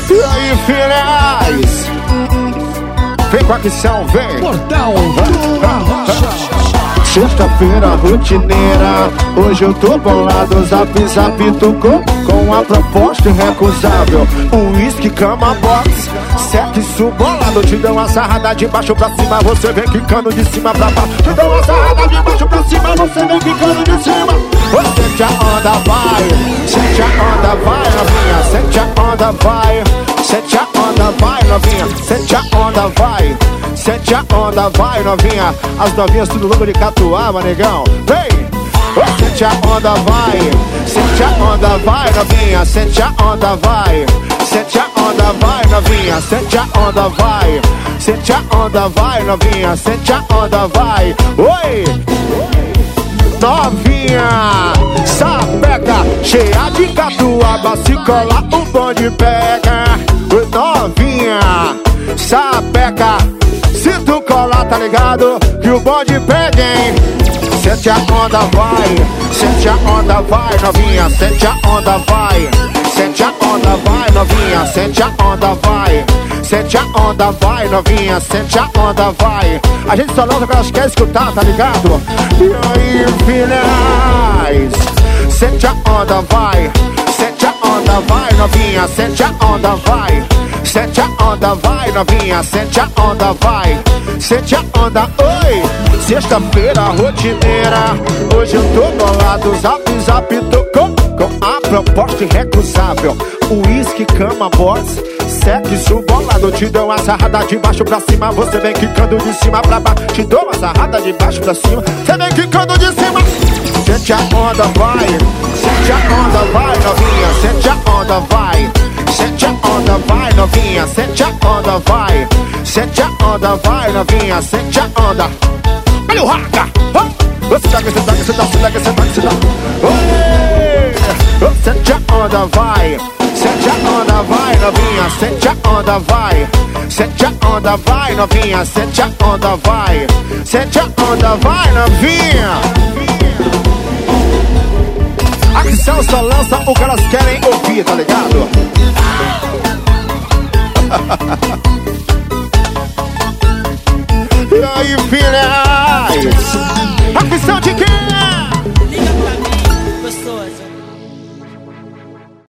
E aí, filhas? Vem com a atenção, vem. Portal do Arrocha. Sexta-feira rotineira, hoje eu tô bolado. Zap zap tocou com a proposta irrecusável. Uísque, cama, box, sexo bolado. Te dou uma sarrada de baixo pra cima, você vem quicando de cima pra baixo. Te dou uma sarrada de baixo pra cima, você vem quicando de cima. Sente a onda, vai. Sente a onda, vai, novinha. Sente a onda, vai. Sente a onda, vai, novinha. Sente a onda, vai. Sente a onda, vai, novinha. As novinhas tudo louco de catuaba, negão. Vem! Sente a onda, vai. Sente a onda, vai, novinha. Sente a onda, vai. Sente a onda, vai, novinha. Sente a onda, vai. Sente a onda, vai, novinha. Sente a onda, vai. Oi! Novinha, sapeca, cheia de catuaba. Se colar o bonde pega. Oi, novinha, sapeca. Se tu colar, tá ligado? Que o bonde pega, hein? Sente a onda, vai. Sente a onda, vai, novinha. Sente a onda, vai. Sente a onda, vai, novinha. Sente a onda, vai. Sente a onda, vai, novinha. Sente a onda, vai. A gente só lança o que elas querem escutar, tá ligado? E aí, filhas? Sente a onda, vai. Sente a onda, vai, novinha. Sente a onda, vai. Sente a onda, vai, novinha. Sente a onda, vai. Sente a onda, oi. Sexta-feira rotineira, hoje eu tô bolado. Zap zap tocou com a proposta irrecusável. Uísque, cama, box, sexo bolado. Te dou uma sarrada de baixo pra cima, você vem quicando de cima pra baixo. Te dou uma sarrada de baixo pra cima, você vem quicando de cima. Sente a onda, vai. Sente a onda, vai, novinha. Sente a onda, vai. Sente a onda, vai, novinha. Sente a onda, vai. Sente a onda, vai, novinha. Sente a onda. Olha o raca. Você dá, você dá, você dá, você dá, você dá, você dá. Sente a onda, vai. Sente a onda, vai, novinha. Sente a onda, vai. Sente a onda, vai, novinha. Sente a onda, vai. Sente a onda, vai, novinha. A Ação só lança o que elas querem ouvir, tá ligado? E aí, filha?